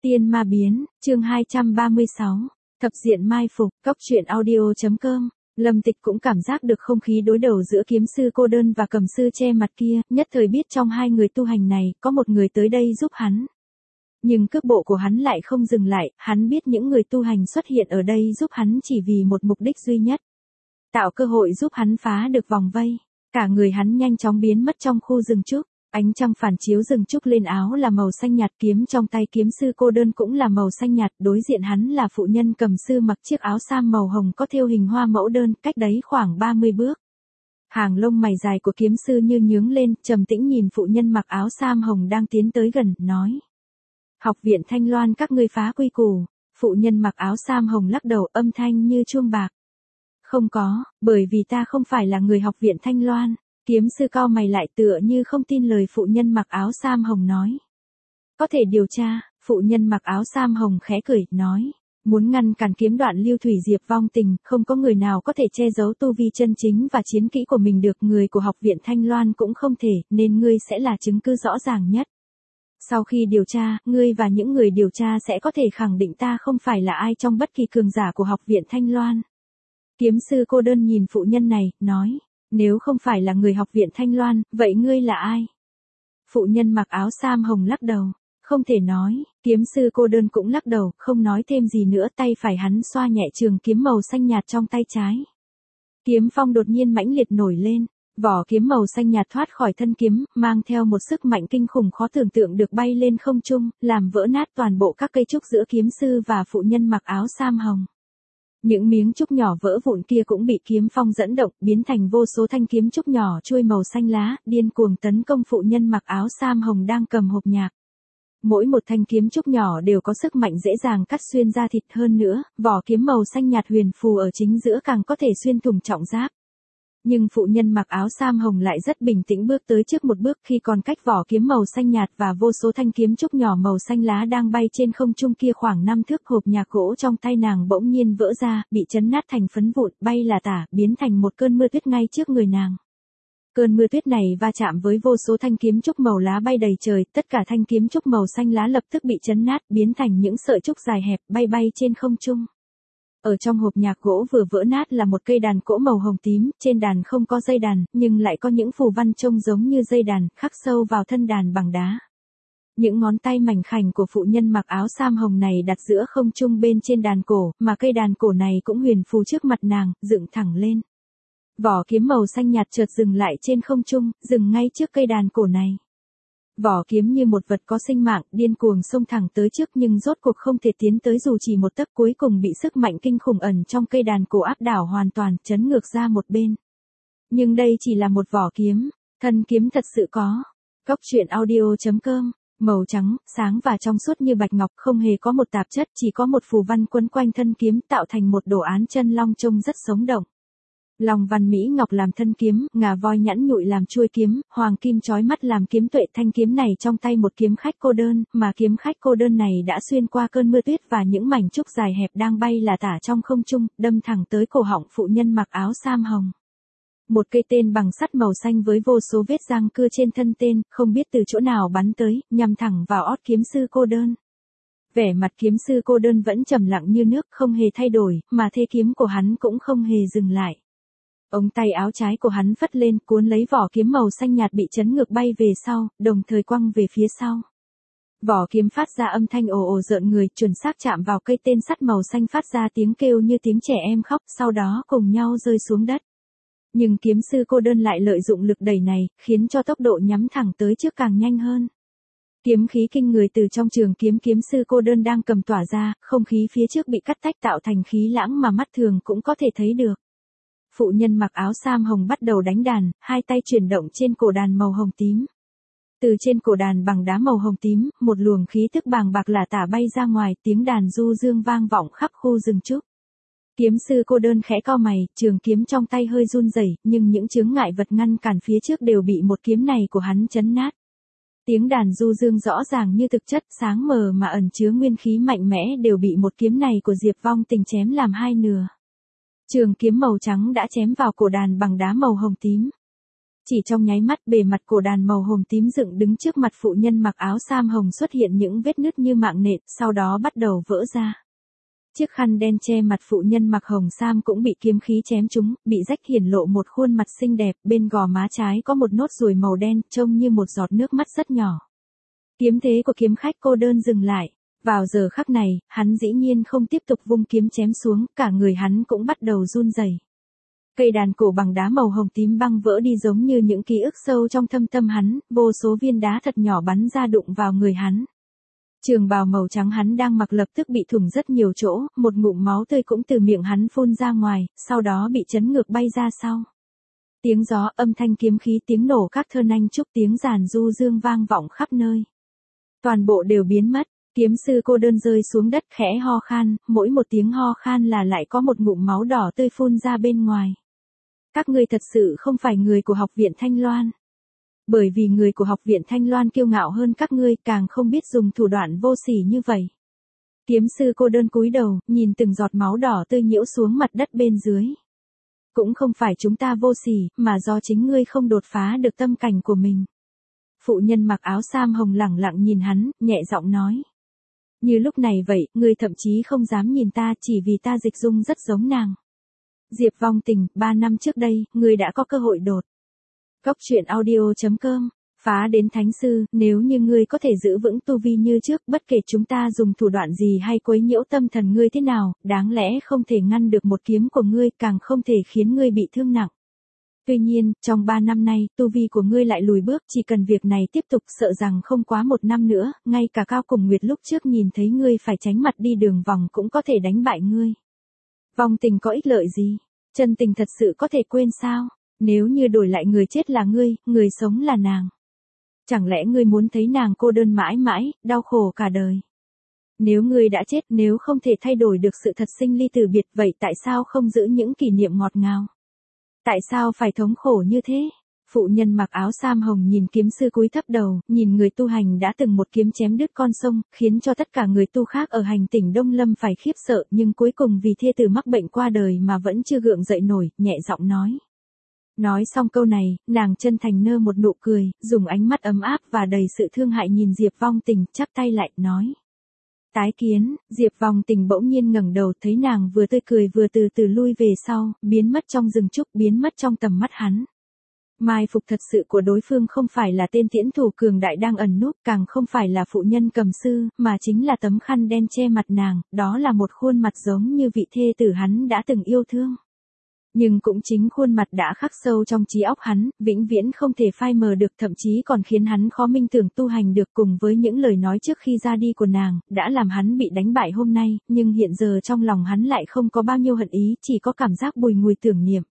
Tiên ma biến, chương 236, thập diện mai phục, cóc truyện audio.com. Lâm Tịch cũng cảm giác được không khí đối đầu giữa kiếm sư cô đơn và cầm sư che mặt kia, nhất thời biết trong hai người tu hành này, có một người tới đây giúp hắn. Nhưng cước bộ của hắn lại không dừng lại, hắn biết những người tu hành xuất hiện ở đây giúp hắn chỉ vì một mục đích duy nhất. Tạo cơ hội giúp hắn phá được vòng vây. Cả người hắn nhanh chóng biến mất trong khu rừng trúc. Ánh trăng phản chiếu rừng trúc lên áo là màu xanh nhạt, kiếm trong tay kiếm sư cô đơn cũng là màu xanh nhạt, đối diện hắn là phụ nhân cầm sư mặc chiếc áo sam màu hồng có thêu hình hoa mẫu đơn, cách đấy khoảng 30 bước. Hàng lông mày dài của kiếm sư như nhướng lên, trầm tĩnh nhìn phụ nhân mặc áo sam hồng đang tiến tới gần, nói. Học viện Thanh Loan các ngươi phá quy củ. Phụ nhân mặc áo sam hồng lắc đầu, âm thanh như chuông bạc. Không có, bởi vì ta không phải là người học viện Thanh Loan. Kiếm sư cau mày lại tựa như không tin lời phụ nhân mặc áo sam hồng nói. Có thể điều tra, phụ nhân mặc áo sam hồng khẽ cười, nói. Muốn ngăn cản kiếm đoạn Lưu Thủy Diệp vong tình, không có người nào có thể che giấu tu vi chân chính và chiến kỹ của mình được, người của học viện Thanh Loan cũng không thể, nên ngươi sẽ là chứng cứ rõ ràng nhất. Sau khi điều tra, ngươi và những người điều tra sẽ có thể khẳng định ta không phải là ai trong bất kỳ cường giả của học viện Thanh Loan. Kiếm sư cô đơn nhìn phụ nhân này, nói. Nếu không phải là người học viện Thanh Loan, vậy ngươi là ai? Phụ nhân mặc áo sam hồng lắc đầu. Không thể nói, kiếm sư cô đơn cũng lắc đầu, không nói thêm gì nữa, tay phải hắn xoa nhẹ trường kiếm màu xanh nhạt trong tay trái. Kiếm phong đột nhiên mãnh liệt nổi lên, vỏ kiếm màu xanh nhạt thoát khỏi thân kiếm, mang theo một sức mạnh kinh khủng khó tưởng tượng được bay lên không trung, làm vỡ nát toàn bộ các cây trúc giữa kiếm sư và phụ nhân mặc áo sam hồng. Những miếng trúc nhỏ vỡ vụn kia cũng bị kiếm phong dẫn động, biến thành vô số thanh kiếm trúc nhỏ chuôi màu xanh lá, điên cuồng tấn công phụ nhân mặc áo sam hồng đang cầm hộp nhạc. Mỗi một thanh kiếm trúc nhỏ đều có sức mạnh dễ dàng cắt xuyên da thịt, hơn nữa, vỏ kiếm màu xanh nhạt huyền phù ở chính giữa càng có thể xuyên thủng trọng giáp. Nhưng phụ nhân mặc áo sam hồng lại rất bình tĩnh bước tới trước một bước, khi còn cách vỏ kiếm màu xanh nhạt và vô số thanh kiếm trúc nhỏ màu xanh lá đang bay trên không trung kia khoảng 5 thước, hộp nhạc gỗ trong tay nàng bỗng nhiên vỡ ra, bị chấn nát thành phấn vụn, bay là tả, biến thành một cơn mưa tuyết ngay trước người nàng. Cơn mưa tuyết này va chạm với vô số thanh kiếm trúc màu lá bay đầy trời, tất cả thanh kiếm trúc màu xanh lá lập tức bị chấn nát, biến thành những sợi trúc dài hẹp, bay trên không trung. Ở trong hộp nhạc gỗ vừa vỡ nát là một cây đàn cỗ màu hồng tím, trên đàn không có dây đàn, nhưng lại có những phù văn trông giống như dây đàn, khắc sâu vào thân đàn bằng đá. Những ngón tay mảnh khảnh của phụ nhân mặc áo sam hồng này đặt giữa không trung bên trên đàn cổ, mà cây đàn cổ này cũng huyền phù trước mặt nàng, dựng thẳng lên. Vỏ kiếm màu xanh nhạt chợt dừng lại trên không trung, dừng ngay trước cây đàn cổ này. Vỏ kiếm như một vật có sinh mạng, điên cuồng xông thẳng tới trước nhưng rốt cuộc không thể tiến tới dù chỉ một tấc, cuối cùng bị sức mạnh kinh khủng ẩn trong cây đàn cổ áp đảo hoàn toàn, chấn ngược ra một bên. Nhưng đây chỉ là một vỏ kiếm, thân kiếm thật sự có. Cóc truyện audio.com, màu trắng, sáng và trong suốt như bạch ngọc, không hề có một tạp chất, chỉ có một phù văn quấn quanh thân kiếm tạo thành một đồ án chân long trông rất sống động. Long văn mỹ ngọc làm thân kiếm, ngà voi nhẵn nhụi làm chuôi kiếm, hoàng kim chói mắt làm kiếm tuệ. Thanh kiếm này trong tay một kiếm khách cô đơn, mà kiếm khách cô đơn này đã xuyên qua cơn mưa tuyết và những mảnh trúc dài hẹp đang bay là tả trong không trung, đâm thẳng tới cổ họng phụ nhân mặc áo sam hồng. Một cây tên bằng sắt màu xanh với vô số vết răng cưa trên thân tên, không biết từ chỗ nào bắn tới, nhằm thẳng vào ót kiếm sư cô đơn. Vẻ mặt kiếm sư cô đơn vẫn trầm lặng như nước, không hề thay đổi, mà thế kiếm của hắn cũng không hề dừng lại. Ống tay áo trái của hắn phất lên, cuốn lấy vỏ kiếm màu xanh nhạt bị chấn ngược bay về sau, đồng thời quăng về phía sau. Vỏ kiếm phát ra âm thanh ồ ồ rợn người, chuẩn xác chạm vào cây tên sắt màu xanh phát ra tiếng kêu như tiếng trẻ em khóc, sau đó cùng nhau rơi xuống đất. Nhưng kiếm sư cô đơn lại lợi dụng lực đẩy này, khiến cho tốc độ nhắm thẳng tới trước càng nhanh hơn. Kiếm khí kinh người từ trong trường kiếm kiếm sư cô đơn đang cầm tỏa ra, không khí phía trước bị cắt tách tạo thành khí lãng mà mắt thường cũng có thể thấy được. Phụ nhân mặc áo sam hồng bắt đầu đánh đàn, hai tay chuyển động trên cổ đàn màu hồng tím. Từ trên cổ đàn bằng đá màu hồng tím, một luồng khí tức bàng bạc lả tả bay ra ngoài, tiếng đàn du dương vang vọng khắp khu rừng trúc. Kiếm sư cô đơn khẽ cau mày, trường kiếm trong tay hơi run rẩy, nhưng những chướng ngại vật ngăn cản phía trước đều bị một kiếm này của hắn chấn nát. Tiếng đàn du dương rõ ràng như thực chất, sáng mờ mà ẩn chứa nguyên khí mạnh mẽ đều bị một kiếm này của Diệp Vong Tình chém làm hai nửa. Trường kiếm màu trắng đã chém vào cổ đàn bằng đá màu hồng tím. Chỉ trong nháy mắt bề mặt cổ đàn màu hồng tím dựng đứng trước mặt phụ nhân mặc áo sam hồng xuất hiện những vết nứt như mạng nện, sau đó bắt đầu vỡ ra. Chiếc khăn đen che mặt phụ nhân mặc hồng sam cũng bị kiếm khí chém trúng, bị rách hiển lộ một khuôn mặt xinh đẹp, bên gò má trái có một nốt ruồi màu đen, trông như một giọt nước mắt rất nhỏ. Kiếm thế của kiếm khách cô đơn dừng lại. Vào giờ khắc này, hắn dĩ nhiên không tiếp tục vung kiếm chém xuống, cả người hắn cũng bắt đầu run rẩy. Cây đàn cổ bằng đá màu hồng tím băng vỡ đi giống như những ký ức sâu trong thâm tâm hắn, vô số viên đá thật nhỏ bắn ra đụng vào người hắn. Trường bào màu trắng hắn đang mặc lập tức bị thủng rất nhiều chỗ, một ngụm máu tươi cũng từ miệng hắn phun ra ngoài, sau đó bị chấn ngược bay ra sau. Tiếng gió, âm thanh kiếm khí, tiếng nổ các thơ nanh trúc, tiếng giàn du dương vang vọng khắp nơi. Toàn bộ đều biến mất, kiếm sư cô đơn rơi xuống đất khẽ ho khan, mỗi một tiếng ho khan là lại có một ngụm máu đỏ tươi phun ra bên ngoài. Các ngươi thật sự không phải người của học viện Thanh Loan. Bởi vì người của học viện Thanh Loan kiêu ngạo hơn các ngươi, càng không biết dùng thủ đoạn vô sỉ như vậy. Kiếm sư cô đơn cúi đầu, nhìn từng giọt máu đỏ tươi nhiễu xuống mặt đất bên dưới. Cũng không phải chúng ta vô sỉ, mà do chính ngươi không đột phá được tâm cảnh của mình. Phụ nhân mặc áo sam hồng lẳng lặng nhìn hắn, nhẹ giọng nói. Như lúc này vậy, ngươi thậm chí không dám nhìn ta chỉ vì ta dịch dung rất giống nàng. Diệp Vong Tình, 3 năm trước đây, ngươi đã có cơ hội đột. Cốc truyện audio.com, phá đến thánh sư, nếu như ngươi có thể giữ vững tu vi như trước, bất kể chúng ta dùng thủ đoạn gì hay quấy nhiễu tâm thần ngươi thế nào, đáng lẽ không thể ngăn được một kiếm của ngươi, càng không thể khiến ngươi bị thương nặng. Tuy nhiên, trong 3 năm nay, tu vi của ngươi lại lùi bước, chỉ cần việc này tiếp tục sợ rằng không quá 1 năm nữa, ngay cả Cao Cùng Nguyệt lúc trước nhìn thấy ngươi phải tránh mặt đi đường vòng cũng có thể đánh bại ngươi. Vong Tình có ích lợi gì? Chân tình thật sự có thể quên sao? Nếu như đổi lại người chết là ngươi, người sống là nàng. Chẳng lẽ ngươi muốn thấy nàng cô đơn mãi mãi, đau khổ cả đời? Nếu ngươi đã chết, nếu không thể thay đổi được sự thật sinh ly tử biệt, vậy tại sao không giữ những kỷ niệm ngọt ngào? Tại sao phải thống khổ như thế? Phụ nhân mặc áo sam hồng nhìn kiếm sư cúi thấp đầu, nhìn người tu hành đã từng một kiếm chém đứt con sông, khiến cho tất cả người tu khác ở hành tỉnh Đông Lâm phải khiếp sợ, nhưng cuối cùng vì thê tử mắc bệnh qua đời mà vẫn chưa gượng dậy nổi, nhẹ giọng nói. Nói xong câu này, nàng chân thành nơ một nụ cười, dùng ánh mắt ấm áp và đầy sự thương hại nhìn Diệp Vong Tình, chắp tay lại, nói. Tái kiến. Diệp Vong Tình bỗng nhiên ngẩng đầu, thấy nàng vừa tươi cười vừa từ từ lui về sau, biến mất trong rừng trúc, biến mất trong tầm mắt hắn. Mai phục thật sự của đối phương không phải là tên tiễn thủ cường đại đang ẩn núp, càng không phải là phụ nhân cầm sư, mà chính là tấm khăn đen che mặt nàng, đó là một khuôn mặt giống như vị thê tử hắn đã từng yêu thương. Nhưng cũng chính khuôn mặt đã khắc sâu trong trí óc hắn, vĩnh viễn không thể phai mờ được, thậm chí còn khiến hắn khó minh tưởng tu hành được, cùng với những lời nói trước khi ra đi của nàng, đã làm hắn bị đánh bại hôm nay, nhưng hiện giờ trong lòng hắn lại không có bao nhiêu hận ý, chỉ có cảm giác bùi ngùi tưởng niệm.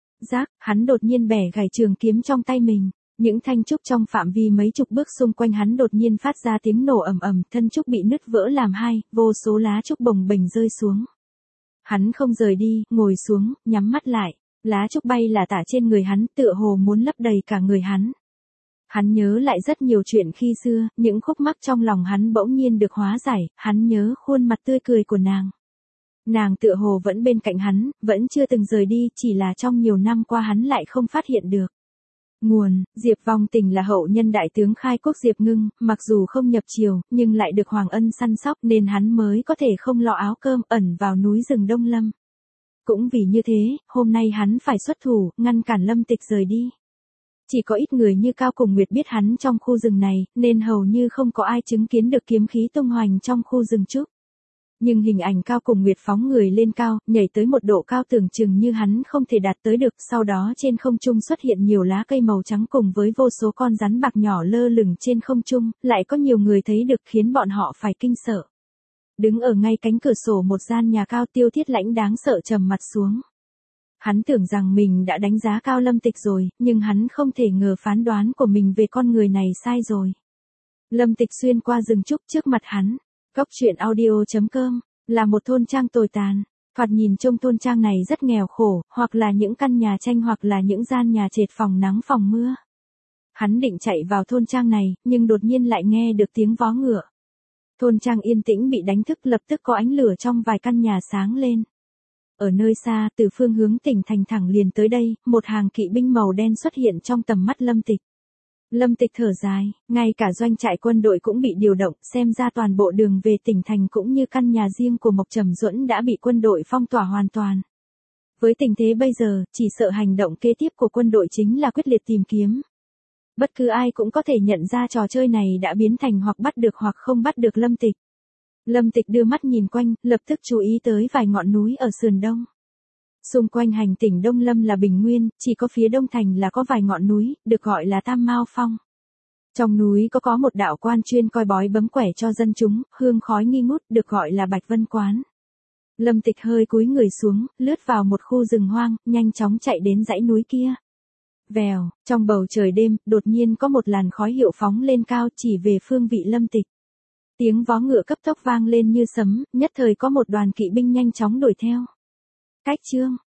Hắn đột nhiên bẻ gãy trường kiếm trong tay mình. Những thanh trúc trong phạm vi mấy chục bước xung quanh hắn đột nhiên phát ra tiếng nổ ầm ầm, thân trúc bị nứt vỡ làm hai, vô số lá trúc bồng bềnh rơi xuống. Hắn không rời đi, ngồi xuống, nhắm mắt lại. Lá trúc bay là tả trên người hắn, tựa hồ muốn lấp đầy cả người hắn. Hắn nhớ lại rất nhiều chuyện khi xưa, những khúc mắc trong lòng hắn bỗng nhiên được hóa giải, hắn nhớ khuôn mặt tươi cười của nàng. Nàng tựa hồ vẫn bên cạnh hắn, vẫn chưa từng rời đi, chỉ là trong nhiều năm qua hắn lại không phát hiện được. Nguồn, Diệp Vong Tình là hậu nhân đại tướng khai quốc Diệp Ngưng, mặc dù không nhập triều, nhưng lại được Hoàng Ân săn sóc nên hắn mới có thể không lo áo cơm ẩn vào núi rừng Đông Lâm. Cũng vì như thế, hôm nay hắn phải xuất thủ, ngăn cản Lâm Tịch rời đi. Chỉ có ít người như Cao Cùng Nguyệt biết hắn trong khu rừng này, nên hầu như không có ai chứng kiến được kiếm khí tung hoành trong khu rừng trúc. Nhưng hình ảnh Cao Cùng Nguyệt phóng người lên cao, nhảy tới một độ cao tưởng chừng như hắn không thể đạt tới được, sau đó trên không trung xuất hiện nhiều lá cây màu trắng cùng với vô số con rắn bạc nhỏ lơ lửng trên không trung, lại có nhiều người thấy được khiến bọn họ phải kinh sợ. Đứng ở ngay cánh cửa sổ một gian nhà cao, Tiêu Thiết Lãnh đáng sợ trầm mặt xuống. Hắn tưởng rằng mình đã đánh giá cao Lâm Tịch rồi, nhưng hắn không thể ngờ phán đoán của mình về con người này sai rồi. Lâm Tịch xuyên qua rừng trúc trước mặt hắn. Cốc truyện audio.com, là một thôn trang tồi tàn. Thoạt nhìn trông thôn trang này rất nghèo khổ, hoặc là những căn nhà tranh hoặc là những gian nhà trệt phòng nắng phòng mưa. Hắn định chạy vào thôn trang này, nhưng đột nhiên lại nghe được tiếng vó ngựa. Thôn trang yên tĩnh bị đánh thức, lập tức có ánh lửa trong vài căn nhà sáng lên. Ở nơi xa, từ phương hướng tỉnh thành thẳng liền tới đây, một hàng kỵ binh màu đen xuất hiện trong tầm mắt Lâm Tịch. Lâm Tịch thở dài, ngay cả doanh trại quân đội cũng bị điều động, xem ra toàn bộ đường về tỉnh thành cũng như căn nhà riêng của Mộc Trầm Duẫn đã bị quân đội phong tỏa hoàn toàn. Với tình thế bây giờ, chỉ sợ hành động kế tiếp của quân đội chính là quyết liệt tìm kiếm. Bất cứ ai cũng có thể nhận ra trò chơi này đã biến thành hoặc bắt được hoặc không bắt được Lâm Tịch. Lâm Tịch đưa mắt nhìn quanh, lập tức chú ý tới vài ngọn núi ở sườn đông. Xung quanh hành tỉnh Đông Lâm là bình nguyên, chỉ có phía đông thành là có vài ngọn núi, được gọi là Tam Mao Phong. Trong núi có một đạo quan chuyên coi bói bấm quẻ cho dân chúng, hương khói nghi ngút, được gọi là Bạch Vân Quán. Lâm Tịch hơi cúi người xuống, lướt vào một khu rừng hoang, nhanh chóng chạy đến dãy núi kia. Vèo, trong bầu trời đêm, đột nhiên có một làn khói hiệu phóng lên cao chỉ về phương vị Lâm Tịch. Tiếng vó ngựa cấp tốc vang lên như sấm, nhất thời có một đoàn kỵ binh nhanh chóng đuổi theo. Cách chương